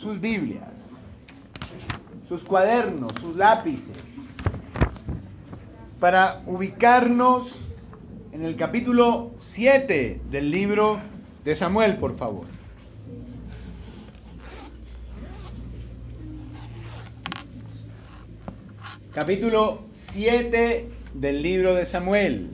sus Biblias, sus cuadernos, sus lápices, para ubicarnos en el capítulo 7 del libro de Samuel, por favor. Capítulo 7 del libro de Samuel.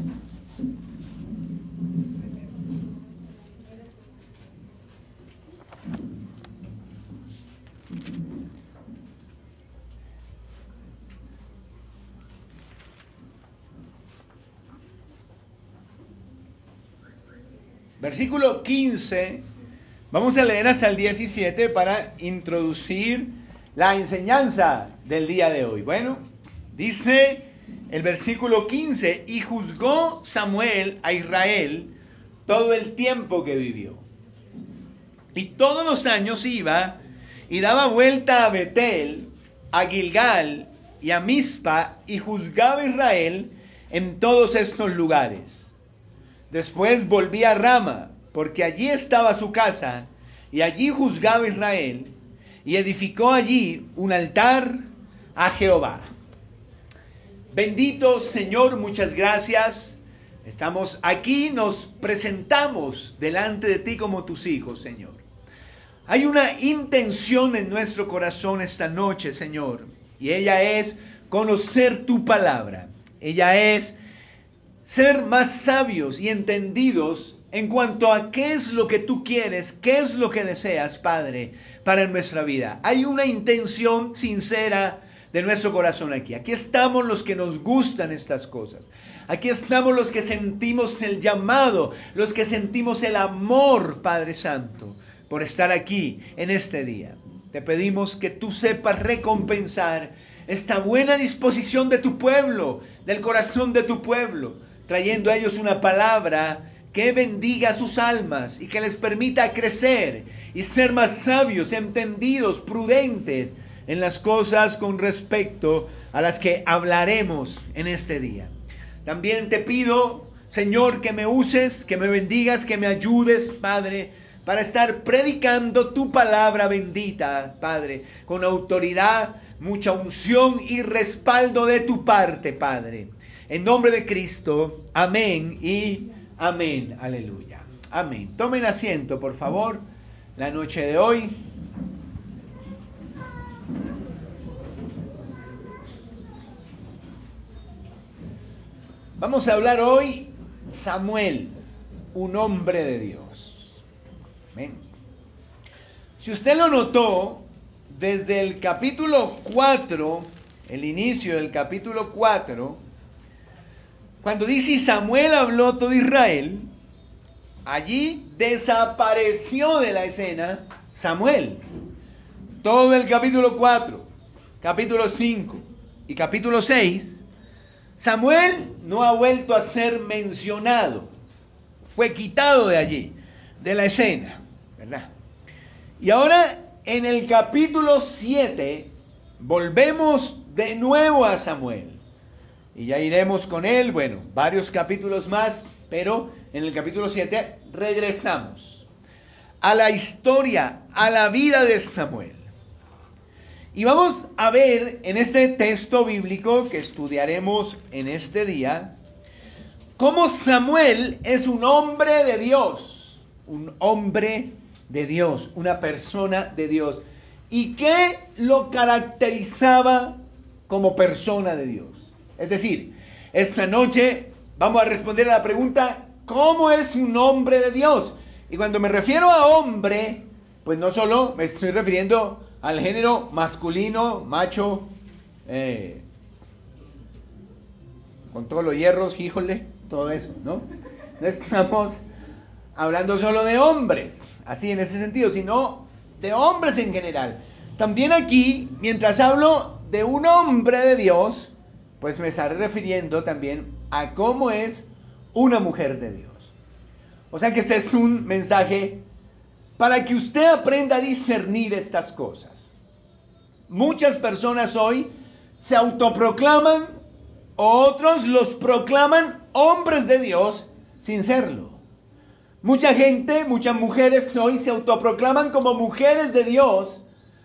Versículo 15, vamos a leer hasta el 17 para introducir la enseñanza del día de hoy. Bueno, dice el versículo 15, y juzgó Samuel a Israel todo el tiempo que vivió. Y todos los años iba y daba vuelta a Betel, a Gilgal y a Mizpa, y juzgaba a Israel en todos estos lugares. Después volvía a Rama, porque allí estaba su casa, y allí juzgaba a Israel, y edificó allí un altar a Jehová. Bendito Señor, muchas gracias. Estamos aquí, nos presentamos delante de ti como tus hijos, Señor. Hay una intención en nuestro corazón esta noche, Señor, y ella es conocer tu palabra. Ella es ser más sabios y entendidos en cuanto a qué es lo que tú quieres, qué es lo que deseas, Padre, para nuestra vida. Hay una intención sincera de nuestro corazón aquí. Aquí estamos los que nos gustan estas cosas. Aquí estamos los que sentimos el llamado, los que sentimos el amor, Padre Santo, por estar aquí en este día. Te pedimos que tú sepas recompensar esta buena disposición de tu pueblo, del corazón de tu pueblo, trayendo a ellos una palabra que bendiga sus almas y que les permita crecer y ser más sabios, entendidos, prudentes en las cosas con respecto a las que hablaremos en este día. También te pido, Señor, que me uses, que me bendigas, que me ayudes, Padre, para estar predicando tu palabra bendita, Padre, con autoridad, mucha unción y respaldo de tu parte, Padre. En nombre de Cristo, amén y amén. Aleluya. Amén. Tomen asiento, por favor, la noche de hoy. Vamos a hablar hoy Samuel, un hombre de Dios. Amén. Si usted lo notó, desde el capítulo 4, el inicio del capítulo 4, cuando dice Samuel habló todo Israel, allí desapareció de la escena Samuel. Todo el capítulo 4, capítulo 5 y capítulo 6, Samuel no ha vuelto a ser mencionado. Fue quitado de allí, de la escena, ¿verdad? Y ahora en el capítulo 7 volvemos de nuevo a Samuel. Y ya iremos con él, bueno, varios capítulos más, pero en el capítulo 7 regresamos a la historia, a la vida de Samuel. Y vamos a ver en este texto bíblico que estudiaremos en este día, cómo Samuel es un hombre de Dios, una persona de Dios. ¿Y qué lo caracterizaba como persona de Dios? Es decir, esta noche vamos a responder a la pregunta, ¿cómo es un hombre de Dios? Y cuando me refiero a hombre, pues no solo me estoy refiriendo al género masculino, macho, con todos los hierros, híjole, todo eso, ¿no? No estamos hablando solo de hombres, así en ese sentido, sino de hombres en general. También aquí, mientras hablo de un hombre de Dios, pues me estaré refiriendo también a cómo es una mujer de Dios. O sea que este es un mensaje para que usted aprenda a discernir estas cosas. Muchas personas hoy se autoproclaman, otros los proclaman hombres de Dios sin serlo. Mucha gente, muchas mujeres hoy se autoproclaman como mujeres de Dios,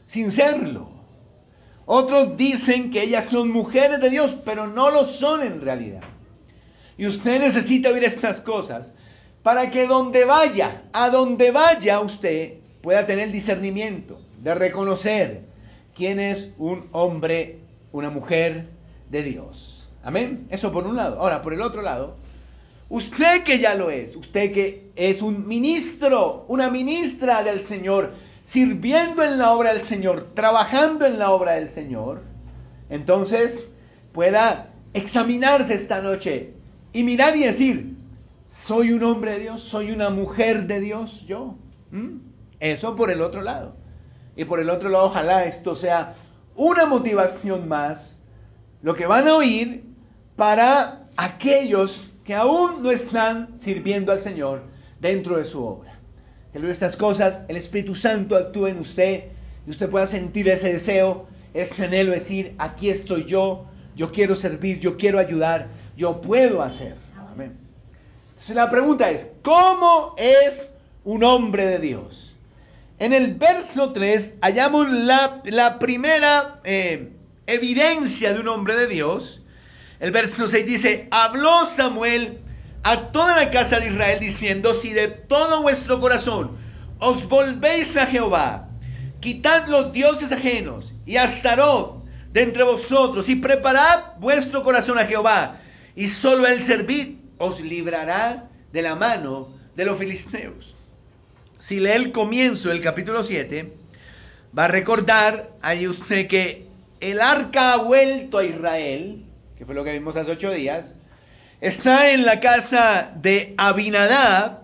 sin serlo. Otros dicen que ellas son mujeres de Dios, pero no lo son en realidad. Y usted necesita oír estas cosas para que a donde vaya usted pueda tener discernimiento de reconocer quién es un hombre, una mujer de Dios. Amén. Eso por un lado. Ahora, por el otro lado, usted que ya lo es, usted que es un ministro, una ministra del Señor, sirviendo en la obra del Señor, trabajando en la obra del Señor, entonces pueda examinarse esta noche y mirar y decir, ¿soy un hombre de Dios? ¿Soy una mujer de Dios yo? Eso por el otro lado. Y por el otro lado, ojalá esto sea una motivación más, lo que van a oír para aquellos que aún no están sirviendo al Señor dentro de su obra. Que luego estas cosas, el Espíritu Santo actúe en usted y usted pueda sentir ese deseo, ese anhelo, decir, aquí estoy yo quiero servir, yo quiero ayudar, yo puedo hacer. Amén. Entonces la pregunta es, ¿cómo es un hombre de Dios? En el verso 3 hallamos la primera evidencia de un hombre de Dios. El verso 6 dice, habló Samuel a toda la casa de Israel diciendo, si de todo vuestro corazón os volvéis a Jehová, quitad los dioses ajenos y Astarot de entre vosotros y preparad vuestro corazón a Jehová y solo él servid, os librará de la mano de los filisteos. Si lee el comienzo del capítulo 7, va a recordar ahí usted que el arca ha vuelto a Israel, que fue lo que vimos hace 8 días, está en la casa de Abinadab,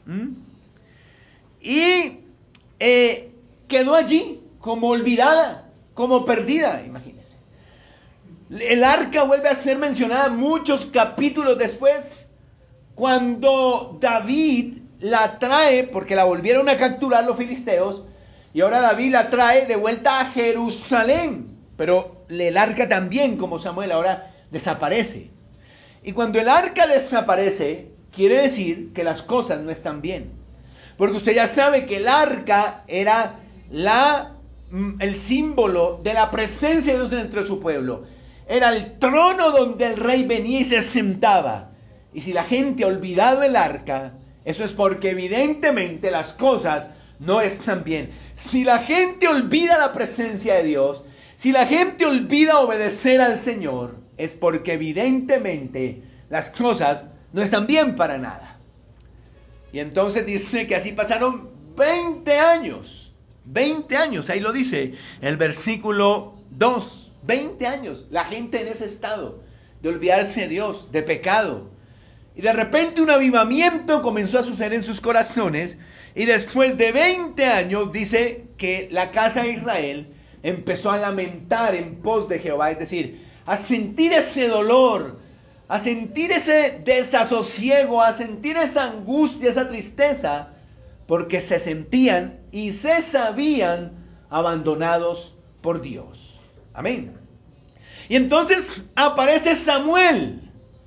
y quedó allí como olvidada, como perdida, imagínense. El arca vuelve a ser mencionada muchos capítulos después, cuando David la trae, porque la volvieron a capturar los filisteos, y ahora David la trae de vuelta a Jerusalén, pero el arca también, como Samuel, ahora desaparece. Y cuando el arca desaparece, quiere decir que las cosas no están bien, porque usted ya sabe que el arca era el símbolo de la presencia de Dios dentro de su pueblo, era el trono donde el rey venía y se sentaba. Y si la gente ha olvidado el arca, eso es porque evidentemente las cosas no están bien. Si la gente olvida la presencia de Dios, si la gente olvida obedecer al Señor, es porque evidentemente las cosas no están bien para nada. Y entonces dice que así pasaron 20 años. 20 años, ahí lo dice el versículo 2. 20 años, la gente en ese estado de olvidarse de Dios, de pecado. Y de repente un avivamiento comenzó a suceder en sus corazones. Y después de 20 años dice que la casa de Israel empezó a lamentar en pos de Jehová. Es decir, a sentir ese dolor, a sentir ese desasosiego, a sentir esa angustia, esa tristeza. Porque se sentían y se sabían abandonados por Dios. Amén. Y entonces aparece Samuel.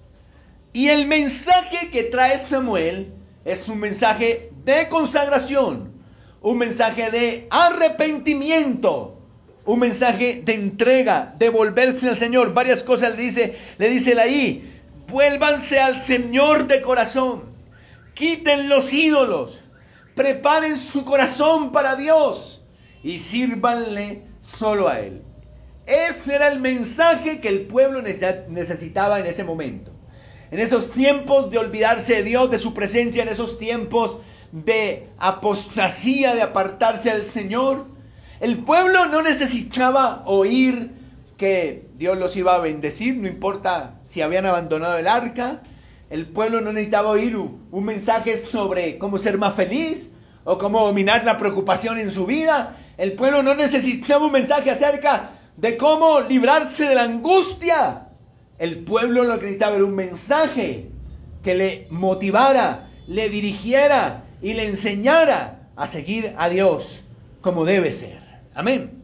Y el mensaje que trae Samuel es un mensaje de consagración, un mensaje de arrepentimiento, un mensaje de entrega, de volverse al Señor. Varias cosas le dice ahí, vuélvanse al Señor de corazón, quiten los ídolos, preparen su corazón para Dios y sírvanle solo a Él. Ese era el mensaje que el pueblo necesitaba en ese momento. En esos tiempos de olvidarse de Dios, de su presencia, en esos tiempos de apostasía, de apartarse del Señor, el pueblo no necesitaba oír que Dios los iba a bendecir, no importa si habían abandonado el arca. El pueblo no necesitaba oír un mensaje sobre cómo ser más feliz o cómo dominar la preocupación en su vida. El pueblo no necesitaba un mensaje acerca de cómo librarse de la angustia. El pueblo lo que necesitaba era un mensaje que le motivara, le dirigiera y le enseñara a seguir a Dios como debe ser. Amén.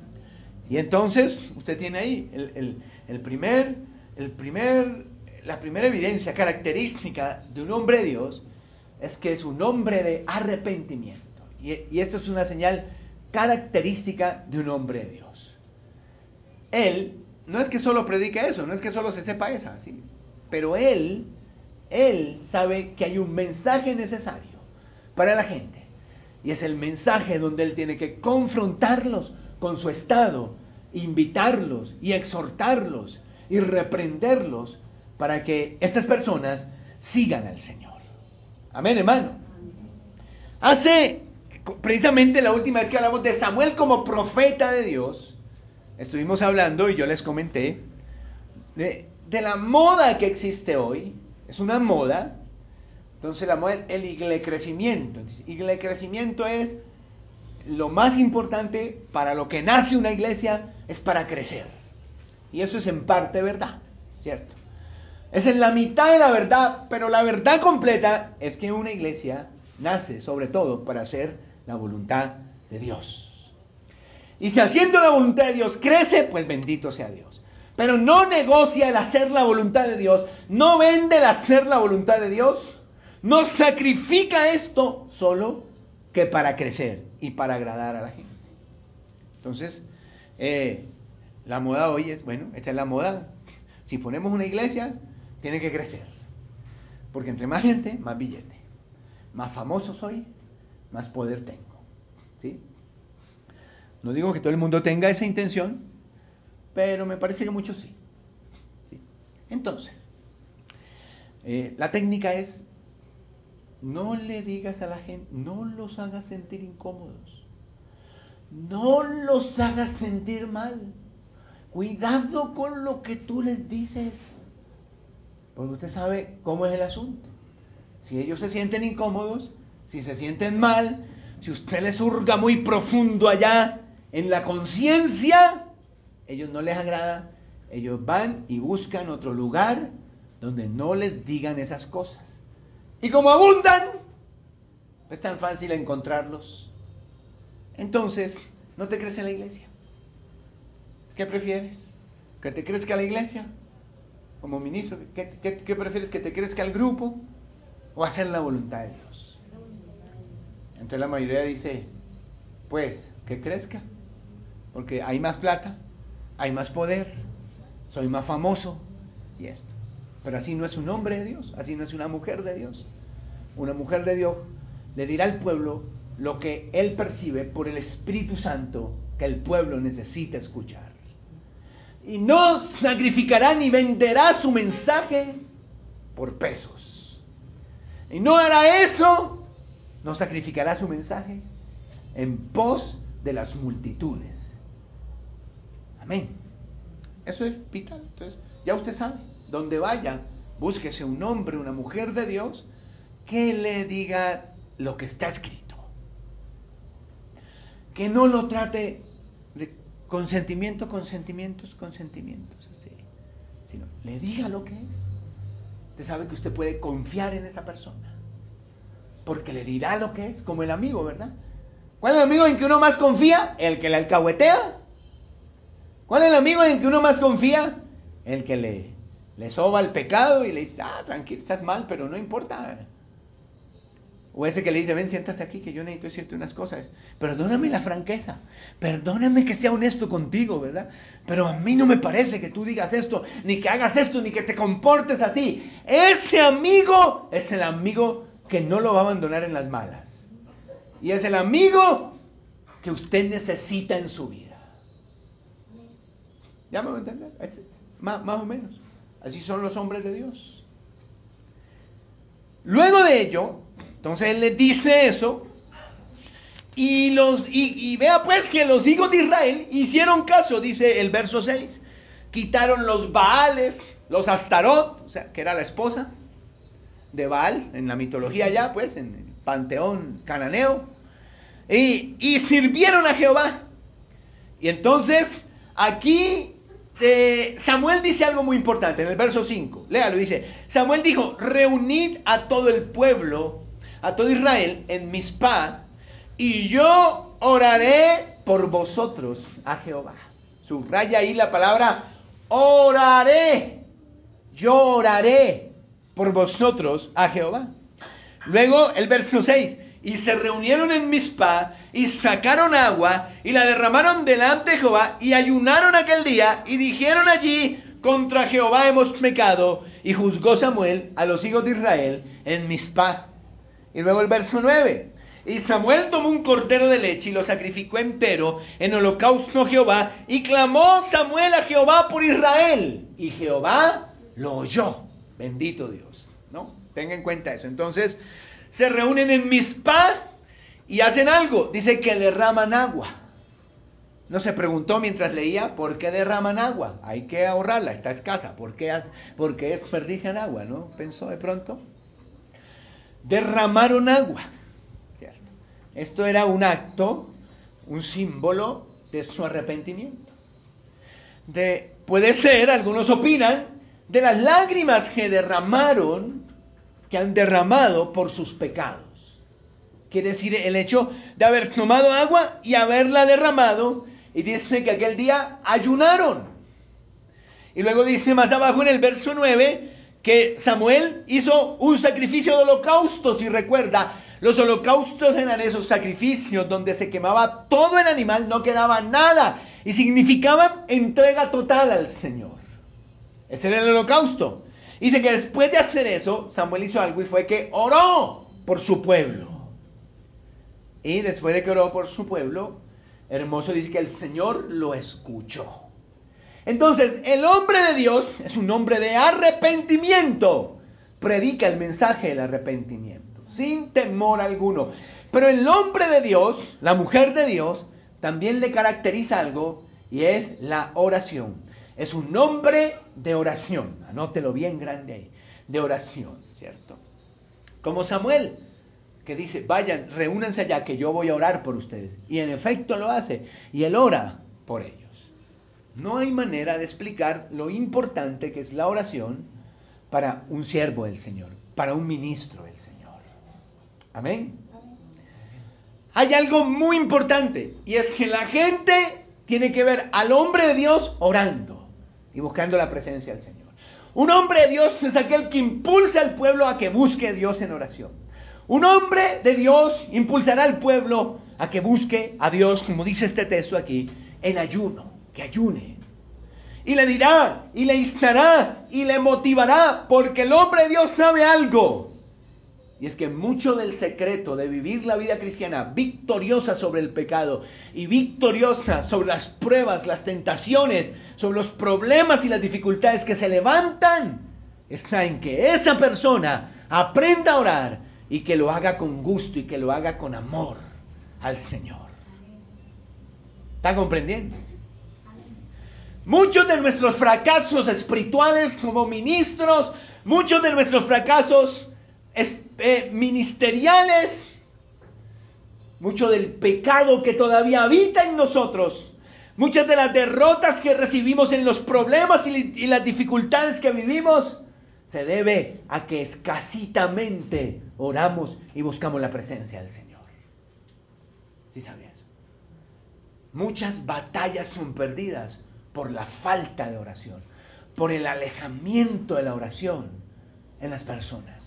Y entonces usted tiene ahí la primera evidencia característica de un hombre de Dios es que es un hombre de arrepentimiento. Y esto es una señal característica de un hombre de Dios. Él no es que solo predique eso, no es que solo se sepa esa, ¿sí? Pero él sabe que hay un mensaje necesario para la gente. Y es el mensaje donde él tiene que confrontarlos con su estado, invitarlos y exhortarlos y reprenderlos para que estas personas sigan al Señor. Amén, hermano. Precisamente la última vez que hablamos de Samuel como profeta de Dios, estuvimos hablando y yo les comenté de la moda que existe hoy. Es una moda. Entonces la moda es el iglecrecimiento. Iglecrecimiento es lo más importante para lo que nace una iglesia, es para crecer. Y eso es en parte verdad, ¿cierto? Es en la mitad de la verdad, pero la verdad completa es que una iglesia nace sobre todo para hacer la voluntad de Dios. Y si haciendo la voluntad de Dios crece, pues bendito sea Dios. Pero no negocia el hacer la voluntad de Dios, no vende el hacer la voluntad de Dios, no sacrifica esto solo que para crecer y para agradar a la gente. Entonces, la moda hoy es, bueno, esta es la moda. Si ponemos una iglesia, tiene que crecer. Porque entre más gente, más billete. Más famoso soy, más poder tengo. ¿Sí? No digo que todo el mundo tenga esa intención, pero me parece que muchos sí. ¿Sí? Entonces, la técnica es, no le digas a la gente, no los hagas sentir incómodos. No los hagas sentir mal. Cuidado con lo que tú les dices. Porque usted sabe cómo es el asunto. Si ellos se sienten incómodos, si se sienten mal, si usted les hurga muy profundo allá en la conciencia, ellos no les agrada, ellos van y buscan otro lugar donde no les digan esas cosas. Y como abundan, es tan fácil encontrarlos. Entonces, no te crees en la iglesia. ¿Qué prefieres? ¿Que te crezca la iglesia? Como ministro, ¿qué prefieres? ¿Que te crezca el grupo? ¿O hacer la voluntad de Dios? Entonces la mayoría dice, pues, que crezca. Porque hay más plata, hay más poder, soy más famoso y esto. Pero así no es un hombre de Dios, así no es una mujer de Dios. Una mujer de Dios le dirá al pueblo lo que él percibe por el Espíritu Santo que el pueblo necesita escuchar. Y no sacrificará ni venderá su mensaje por pesos. Y no hará eso, no sacrificará su mensaje en pos de las multitudes. Amén. Eso es vital. Entonces, ya usted sabe, donde vaya, búsquese un hombre, una mujer de Dios que le diga lo que está escrito. Que no lo trate de consentimientos, así. Sino, le diga lo que es. Usted sabe que usted puede confiar en esa persona. Porque le dirá lo que es, como el amigo, ¿verdad? ¿Cuál es el amigo en que uno más confía? El que le alcahuetea. ¿Cuál es el amigo en que uno más confía? El que le soba el pecado y le dice, tranquilo, estás mal, pero no importa. O ese que le dice, ven, siéntate aquí que yo necesito decirte unas cosas. Perdóname la franqueza, perdóname que sea honesto contigo, ¿verdad? Pero a mí no me parece que tú digas esto, ni que hagas esto, ni que te comportes así. Ese amigo es el amigo que no lo va a abandonar en las malas. Y es el amigo que usted necesita en su vida. ¿Ya me voy a entender? Más o menos. Así son los hombres de Dios. Luego de ello, entonces él les dice eso. Y vea pues que los hijos de Israel hicieron caso, dice el verso 6. Quitaron los Baales, los Astarot, o sea, que era la esposa de Baal, en la mitología ya, pues, en el panteón cananeo. Y sirvieron a Jehová. Y entonces, aquí Samuel dice algo muy importante en el verso 5. Léalo, dice, Samuel dijo, reunid a todo el pueblo, a todo Israel en Mizpah, y yo oraré por vosotros a Jehová. Subraya ahí la palabra oraré. Yo oraré por vosotros a Jehová. Luego el verso 6. y se reunieron en Mizpá, y sacaron agua, y la derramaron delante de Jehová, y ayunaron aquel día, y dijeron allí, contra Jehová hemos pecado, y juzgó Samuel a los hijos de Israel en Mizpá. Y luego el verso 9. Y Samuel tomó un cordero de leche y lo sacrificó entero en holocausto a Jehová, y clamó Samuel a Jehová por Israel, y Jehová lo oyó. Bendito Dios, ¿no? Tenga en cuenta eso. Entonces, se reúnen en Mizpá y hacen algo. Dice que derraman agua. ¿No se preguntó mientras leía por qué derraman agua? Hay que ahorrarla, está escasa. ¿Por qué desperdician agua? ¿No pensó de pronto? Derramaron agua. ¿Cierto? Esto era un acto, un símbolo de su arrepentimiento. Puede ser, algunos opinan, de las lágrimas que han derramado por sus pecados. Quiere decir el hecho de haber tomado agua y haberla derramado, y dice que aquel día ayunaron. Y luego dice más abajo en el verso 9 que Samuel hizo un sacrificio de holocausto. Si recuerda, los holocaustos eran esos sacrificios donde se quemaba todo el animal, no quedaba nada, y significaban entrega total al Señor. Ese era el holocausto. Dice que después de hacer eso, Samuel hizo algo, y fue que oró por su pueblo. Y después de que oró por su pueblo, hermoso, dice que el Señor lo escuchó. Entonces, el hombre de Dios es un hombre de arrepentimiento. Predica el mensaje del arrepentimiento, sin temor alguno. Pero el hombre de Dios, la mujer de Dios, también le caracteriza algo, y es la oración. Es un hombre de oración. Anótelo bien grande ahí. De oración, ¿cierto? Como Samuel, que dice, vayan, reúnanse allá, que yo voy a orar por ustedes. Y en efecto lo hace. Y él ora por ellos. No hay manera de explicar lo importante que es la oración para un siervo del Señor, para un ministro del Señor. Amén. Hay algo muy importante, y es que la gente tiene que ver al hombre de Dios orando y buscando la presencia del Señor. Un hombre de Dios es aquel que impulsa al pueblo a que busque a Dios en oración. Un hombre de Dios impulsará al pueblo a que busque a Dios, como dice este texto aquí, en ayuno, que ayune. Y le dirá, y le instará, y le motivará, porque el hombre de Dios sabe algo. Y es que mucho del secreto de vivir la vida cristiana victoriosa sobre el pecado y victoriosa sobre las pruebas, las tentaciones, sobre los problemas y las dificultades que se levantan, está en que esa persona aprenda a orar y que lo haga con gusto y que lo haga con amor al Señor. ¿Está comprendiendo? Muchos de nuestros fracasos espirituales como ministros, muchos de nuestros fracasos ministeriales, mucho del pecado que todavía habita en nosotros, muchas de las derrotas que recibimos en los problemas y las dificultades que vivimos, se debe a que escasitamente oramos y buscamos la presencia del Señor. ¿Sí sabía eso? Muchas batallas son perdidas por la falta de oración, por el alejamiento de la oración en las personas.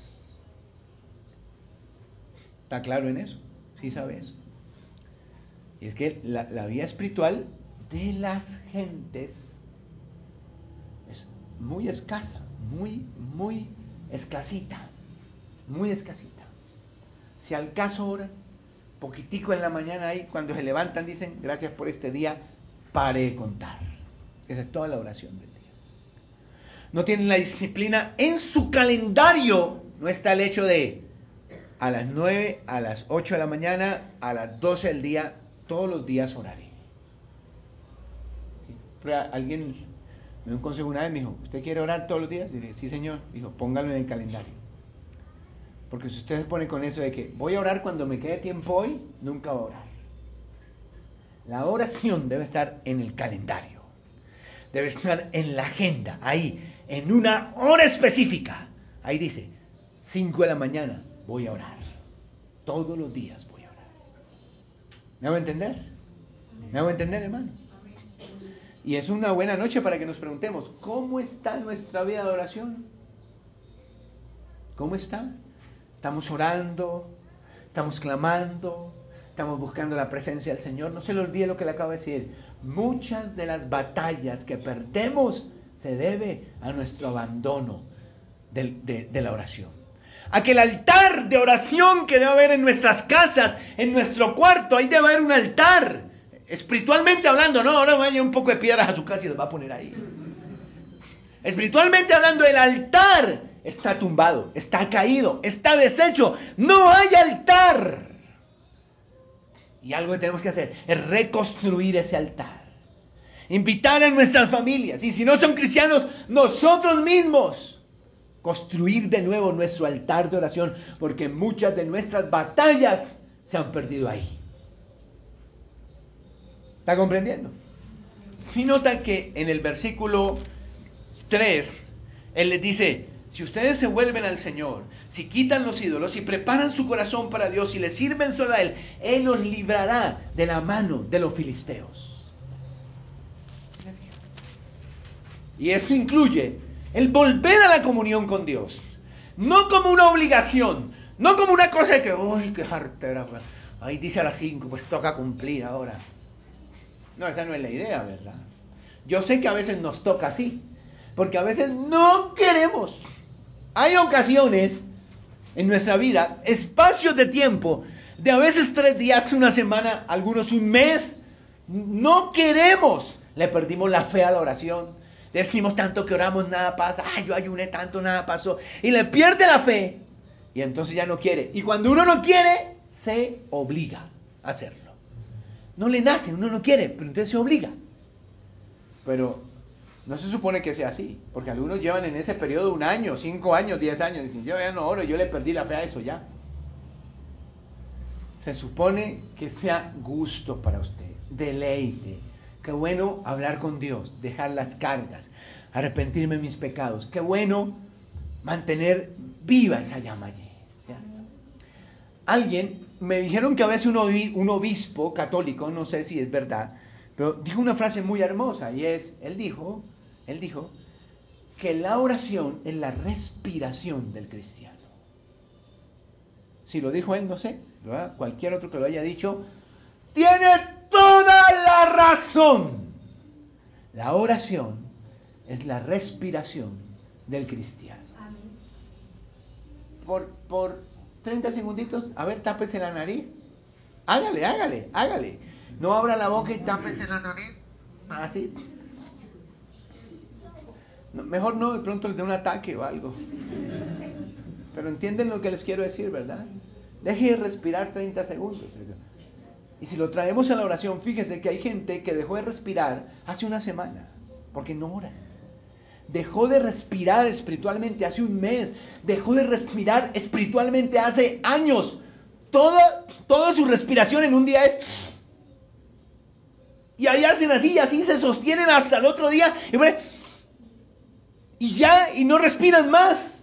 ¿Está claro en eso? ¿Sí sabe eso? Y es que la vida espiritual de las gentes es muy escasa, muy escasita, muy escasita. Si al caso oran, poquitico en la mañana ahí, cuando se levantan dicen, gracias por este día, paré de contar. Esa es toda la oración del día. No tienen la disciplina en su calendario, no está el hecho de a las 9, a las 8 de la mañana, a las 12 del día, todos los días oraré. ¿Sí? Pero alguien me dio un consejo una vez, me dijo, ¿usted quiere orar todos los días? Y dije, sí señor. Dijo, póngalo en el calendario. Porque si usted se pone con eso de que voy a orar cuando me quede tiempo hoy, nunca va a orar. La oración debe estar en el calendario. Debe estar en la agenda, ahí, en una hora específica. Ahí dice, 5 de la mañana voy a orar. Todos los días voy a orar. ¿Me hago entender? ¿Me hago entender, hermano? Y es una buena noche para que nos preguntemos, ¿cómo está nuestra vida de oración? ¿Cómo está? ¿Estamos orando? estamos clamando, estamos buscando la presencia del Señor. No se le olvide lo que le acabo de decir. Muchas de las batallas que perdemos se debe a nuestro abandono de la oración. Aquel altar de oración que debe haber en nuestras casas, en nuestro cuarto, ahí debe haber un altar. Espiritualmente hablando, no, ahora vaya un poco de piedras a su casa y los va a poner ahí. Espiritualmente hablando, el altar está tumbado, está caído, está deshecho. No hay altar. Y algo que tenemos que hacer es reconstruir ese altar. Invitar a nuestras familias. Y si no son cristianos, nosotros mismos. Construir de nuevo nuestro altar de oración. Porque muchas de nuestras batallas se han perdido ahí. ¿Está comprendiendo? Si notan que en el versículo 3, Él les dice, si ustedes se vuelven al Señor, si quitan los ídolos y preparan su corazón para Dios y le sirven solo a Él, Él los librará de la mano de los filisteos. Y eso incluye el volver a la comunión con Dios. No como una obligación, no como una cosa de que, uy, qué jartera, ahí dice a las 5, pues toca cumplir ahora. No, esa no es la idea, ¿verdad? Yo sé que a veces nos toca así, porque a veces no queremos. Hay ocasiones en nuestra vida, espacios de tiempo, de a veces 3 días, una semana, algunos un mes, no queremos. Le perdimos la fe a la oración. Decimos tanto que oramos, nada pasa. Ay, yo ayuné tanto, nada pasó. Y le pierde la fe. Y entonces ya no quiere. Y cuando uno no quiere, se obliga a hacerlo. No le nace, uno no quiere, pero entonces se obliga. Pero no se supone que sea así. Porque algunos llevan en ese periodo 1 año, 5 años, 10 años. Dicen, yo ya no oro, yo le perdí la fe a eso ya. Se supone que sea gusto para usted, deleite. Qué bueno hablar con Dios, dejar las cargas, arrepentirme de mis pecados. Qué bueno mantener viva esa llama allí. ¿Cierto? Alguien, me dijeron que a veces un obispo católico, no sé si es verdad, pero dijo una frase muy hermosa y es, él dijo que la oración es la respiración del cristiano. Si lo dijo él, no sé, ¿verdad? Cualquier otro que lo haya dicho, tiene toda la razón. La oración es la respiración del cristiano. Por 30 segunditos, a ver, tápese la nariz. Hágale. No abra la boca y tápese la nariz. Así. No, mejor no, de pronto les dé un ataque o algo. Pero entienden lo que les quiero decir, ¿verdad? Deje de respirar 30 segundos. Y si lo traemos a la oración, fíjese que hay gente que dejó de respirar hace 1 semana, porque no ora. Dejó de respirar espiritualmente hace 1 mes. Dejó de respirar espiritualmente hace años. Toda su respiración en un día es... Y ahí hacen así, y así se sostienen hasta el otro día. Y no respiran más.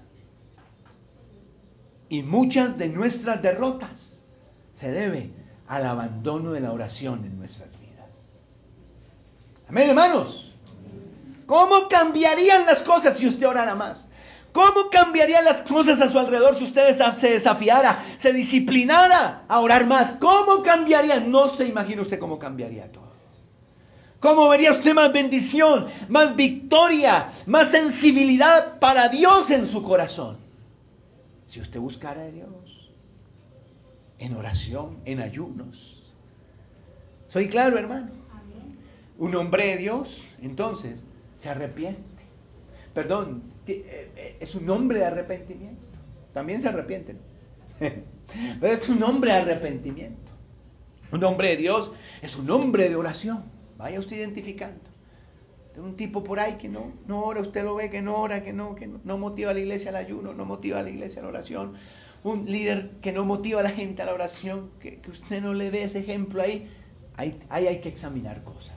Y muchas de nuestras derrotas se deben al abandono de la oración en nuestras vidas. Amén, hermanos. ¿Cómo cambiarían las cosas si usted orara más? ¿Cómo cambiarían las cosas a su alrededor si usted se desafiara, se disciplinara a orar más? ¿Cómo cambiarían? No se imagina usted cómo cambiaría todo. ¿Cómo vería usted más bendición, más victoria, más sensibilidad para Dios en su corazón? Si usted buscara a Dios en oración, en ayunos. ¿Soy claro, hermano? Un hombre de Dios, entonces, se arrepiente. Perdón, es un hombre de arrepentimiento. También se arrepienten. Pero es un hombre de arrepentimiento. Un hombre de Dios es un hombre de oración. Vaya usted identificando. De un tipo por ahí que no ora, usted lo ve que no ora, que no motiva a la iglesia al ayuno, no motiva a la iglesia a la oración. Un líder que no motiva a la gente a la oración, que usted no le dé ese ejemplo ahí hay que examinar cosas.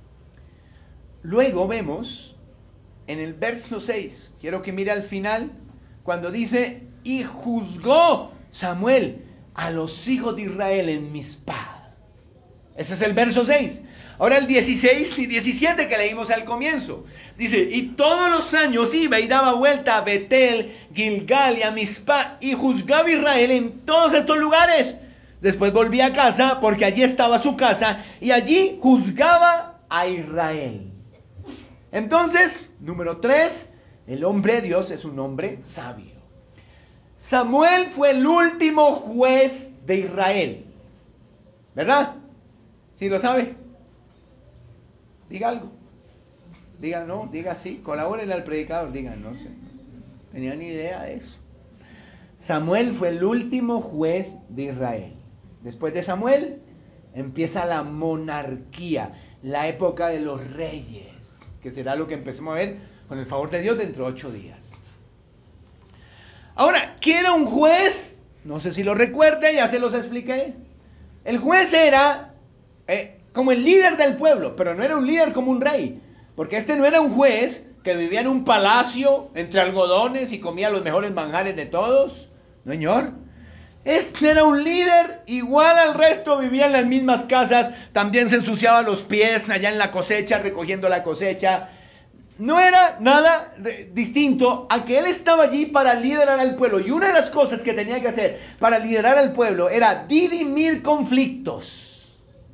Luego vemos en el verso 6, quiero que mire al final, cuando dice, y juzgó Samuel a los hijos de Israel en Mizpah. Ese es el verso 6. Ahora el 16 y 17 que leímos al comienzo. Dice, y todos los años iba y daba vuelta a Betel, Gilgal y a Mizpah, y juzgaba a Israel en todos estos lugares. después volvía a casa porque allí estaba su casa y allí juzgaba a Israel. Entonces, número 3, el hombre de Dios es un hombre sabio. Samuel fue el último juez de Israel, ¿verdad? ¿Sí lo sabe? Diga algo. Diga no, diga sí, colabórenle al predicador, digan no sé. Tenía ni idea de eso. Samuel fue el último juez de Israel. Después de Samuel empieza la monarquía, la época de los reyes, que será lo que empecemos a ver con el favor de Dios dentro de 8 días. Ahora, ¿qué era un juez? No sé si lo recuerde, ya se los expliqué. El juez era como el líder del pueblo, pero no era un líder como un rey, porque este no era un juez que vivía en un palacio entre algodones y comía los mejores manjares de todos. No, señor. Este era un líder igual al resto, vivía en las mismas casas, también se ensuciaba los pies allá en la cosecha, recogiendo la cosecha. No era nada distinto a que él estaba allí para liderar al pueblo. Y una de las cosas que tenía que hacer para liderar al pueblo era dirimir conflictos.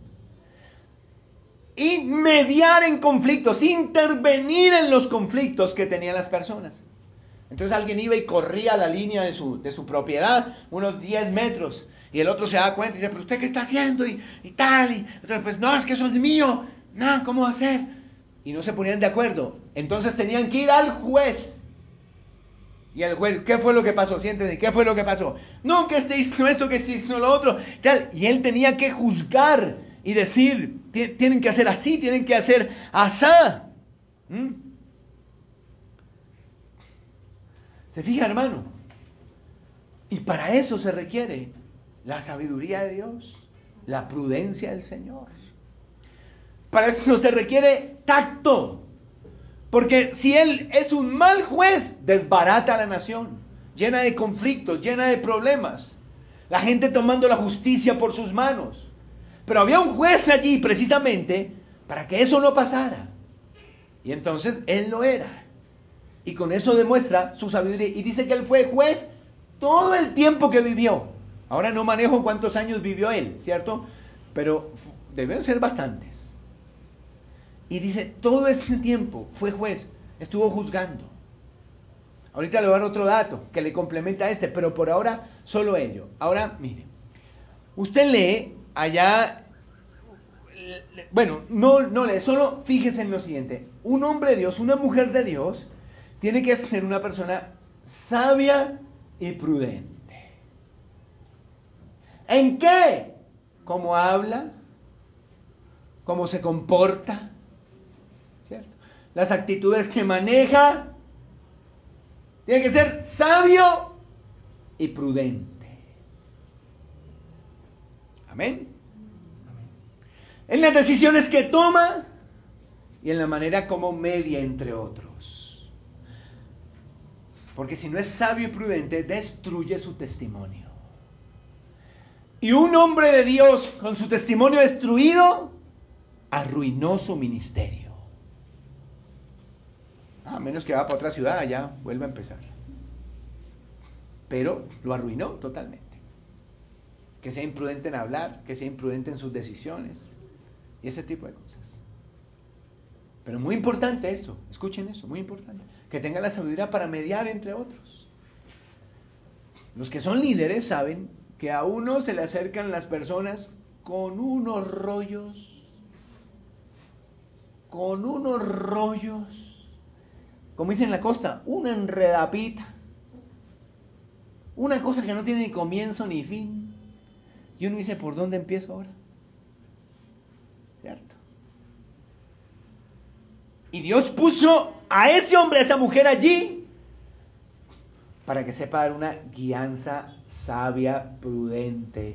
Y mediar en conflictos, intervenir en los conflictos que tenían las personas. Entonces alguien iba y corría la línea de su propiedad, unos 10 metros. Y el otro se daba cuenta y dice, pero ¿usted qué está haciendo? Y tal. Y entonces, pues no, es que eso es mío. No, ¿cómo va a ser? Y no se ponían de acuerdo. Entonces tenían que ir al juez. Y el juez, ¿qué fue lo que pasó? Siéntense, ¿qué fue lo que pasó? No, que este hizo esto, que este hizo lo otro. Tal. Y él tenía que juzgar y decir, tienen que hacer así, tienen que hacer asá. ¿Se fija, hermano? Y para eso se requiere la sabiduría de Dios, la prudencia del Señor. Para eso se requiere tacto. Porque si él es un mal juez, desbarata a la nación, llena de conflictos, llena de problemas. La gente tomando la justicia por sus manos. Pero había un juez allí precisamente para que eso no pasara. Y entonces él lo era. Y con eso demuestra su sabiduría. Y dice que él fue juez todo el tiempo que vivió. Ahora no manejo cuántos años vivió él, ¿cierto? Pero deben ser bastantes. Y dice, todo ese tiempo fue juez, estuvo juzgando. Ahorita le voy a dar otro dato que le complementa a este, pero por ahora solo ello. Ahora, mire, usted lee allá, bueno, no lee, solo fíjese en lo siguiente. Un hombre de Dios, una mujer de Dios, tiene que ser una persona sabia y prudente. ¿En qué? ¿Cómo habla? ¿Cómo se comporta? ¿Cierto? Las actitudes que maneja. Tiene que ser sabio y prudente. Amén. En las decisiones que toma y en la manera como media entre otros. Porque si no es sabio y prudente, destruye su testimonio. Y un hombre de Dios con su testimonio destruido, arruinó su ministerio. A menos que va para otra ciudad, allá vuelve a empezar. Pero lo arruinó totalmente. Que sea imprudente en hablar, que sea imprudente en sus decisiones y ese tipo de cosas. Pero muy importante esto, escuchen eso, muy importante, que tenga la sabiduría para mediar entre otros. Los que son líderes saben que a uno se le acercan las personas con unos rollos, como dicen en la costa, una enredapita, una cosa que no tiene ni comienzo ni fin. Y uno dice, ¿por dónde empiezo ahora? ¿Cierto? Y Dios puso a ese hombre, a esa mujer allí, para que sepa dar una guianza sabia, prudente,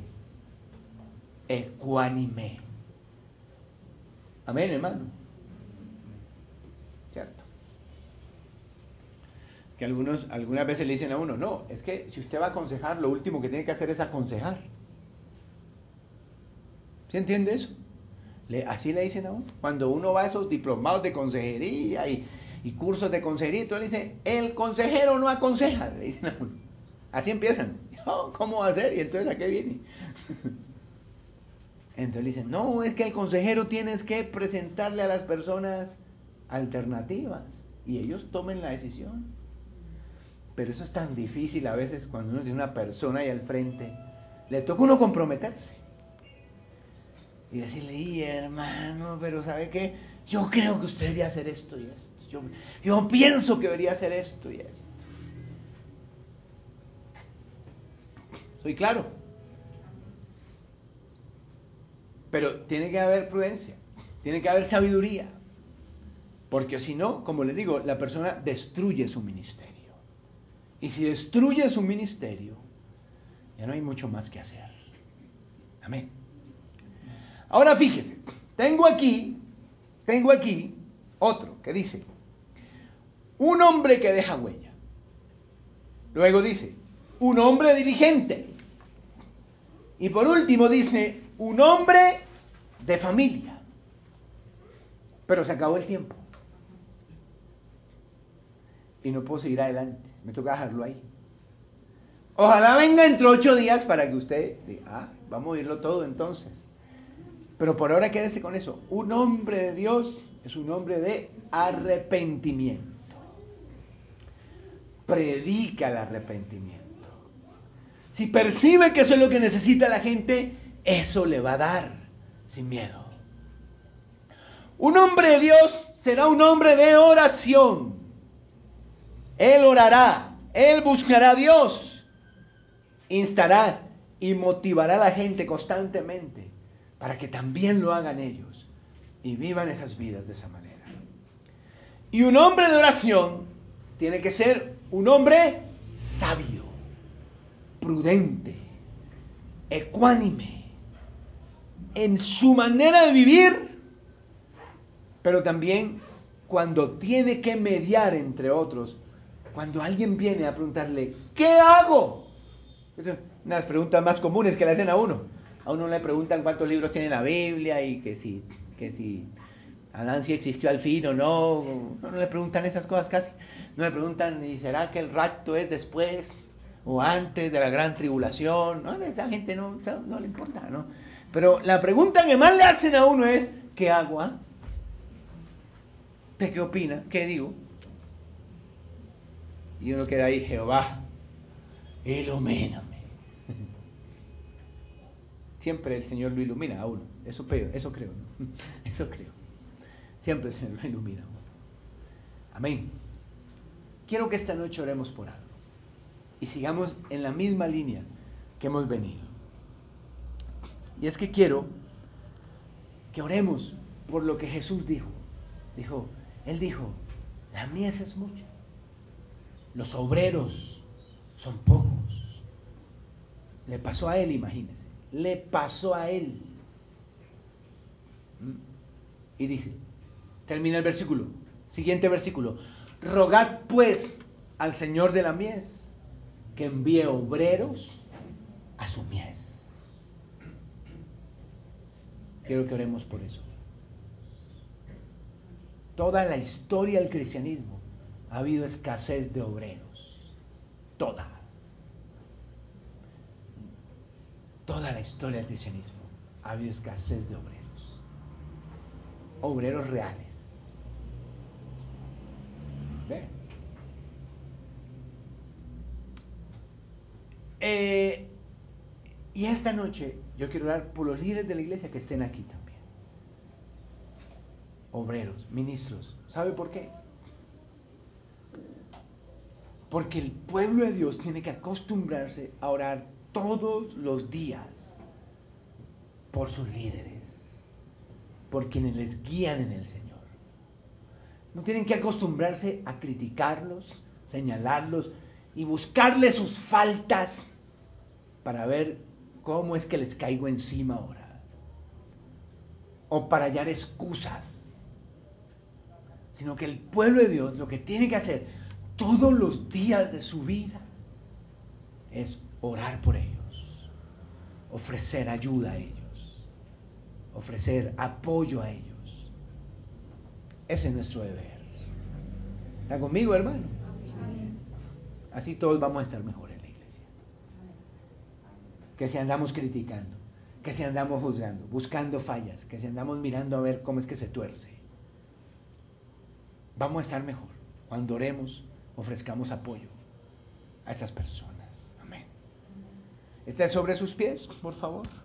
ecuánime. Amén, hermano. ¿Cierto? Que algunas veces le dicen a uno, no, es que si usted va a aconsejar, lo último que tiene que hacer es aconsejar. ¿Sí entiende eso? Así le dicen a uno. Cuando uno va a esos diplomados de consejería y cursos de consejería, entonces le dice, el consejero no aconseja, le dicen a uno. Así empiezan. Oh, ¿cómo va a ser? Y entonces, ¿a qué viene? Entonces dicen, no, es que el consejero tienes que presentarle a las personas alternativas y ellos tomen la decisión. Pero eso es tan difícil a veces cuando uno tiene una persona ahí al frente. Le toca a uno comprometerse y decirle, y hermano, pero ¿sabe qué? Yo creo que usted debería hacer esto y esto. Yo pienso que debería hacer esto y esto. ¿Soy claro? Pero tiene que haber prudencia, tiene que haber sabiduría. Porque si no, como les digo, la persona destruye su ministerio. Y si destruye su ministerio, ya no hay mucho más que hacer. Amén. Ahora fíjese, tengo aquí otro que dice, un hombre que deja huella. Luego dice, un hombre diligente. Y por último dice, un hombre de familia. Pero se acabó el tiempo. Y no puedo seguir adelante. Me toca dejarlo ahí. Ojalá venga dentro de 8 días para que usted diga, vamos a oírlo todo entonces. Pero por ahora quédese con eso. Un hombre de Dios es un hombre de arrepentimiento. Predica el arrepentimiento. Si percibe que eso es lo que necesita la gente, eso le va a dar sin miedo. Un hombre de Dios será un hombre de oración. Él orará, él buscará a Dios, instará y motivará a la gente constantemente para que también lo hagan ellos y vivan esas vidas de esa manera. Y un hombre de oración tiene que ser un hombre sabio, prudente, ecuánime en su manera de vivir, pero también cuando tiene que mediar entre otros, cuando alguien viene a preguntarle, ¿qué hago? Una de las preguntas más comunes que le hacen a uno. A uno le preguntan cuántos libros tiene la Biblia y que si Adán sí existió al fin o no. No le preguntan esas cosas casi. No le preguntan, ¿y será que el rapto es después o antes de la gran tribulación? No, a esa gente no le importa, ¿no? Pero la pregunta que más le hacen a uno es, ¿qué hago? ¿Usted qué opina? ¿Qué digo? Y uno queda ahí, Jehová, ilumíname. Siempre el Señor lo ilumina a uno. Eso creo, ¿no? Eso creo. Siempre el Señor lo ilumina a uno. Amén. Quiero que esta noche oremos por algo. Y sigamos en la misma línea que hemos venido. Y es que quiero que oremos por lo que Jesús dijo. Él dijo, la mies es mucha. Los obreros son pocos. Le pasó a él, imagínense. Le pasó a él. Y dice, termina el versículo, siguiente versículo. Rogad pues al Señor de la mies que envíe obreros a su mies. Quiero que oremos por eso. Toda la historia del cristianismo ha habido escasez de obreros. Toda la historia del cristianismo ha habido escasez de obreros. Obreros reales. ¿Ve? Y esta noche yo quiero orar por los líderes de la iglesia que estén aquí también. Obreros, ministros. ¿Sabe por qué? Porque el pueblo de Dios tiene que acostumbrarse a orar todos los días por sus líderes, por quienes les guían en el Señor. No tienen que acostumbrarse a criticarlos, señalarlos y buscarles sus faltas para ver cómo es que les caigo encima ahora, o para hallar excusas, sino que el pueblo de Dios lo que tiene que hacer todos los días de su vida es orar por ellos, ofrecer ayuda a ellos, ofrecer apoyo a ellos. Ese es nuestro deber. ¿Está conmigo, hermano? Así todos vamos a estar mejor en la iglesia. Que si andamos criticando, que si andamos juzgando, buscando fallas, que si andamos mirando a ver cómo es que se tuerce. Vamos a estar mejor cuando oremos, ofrezcamos apoyo a estas personas. Amén. ¿Está sobre sus pies, por favor?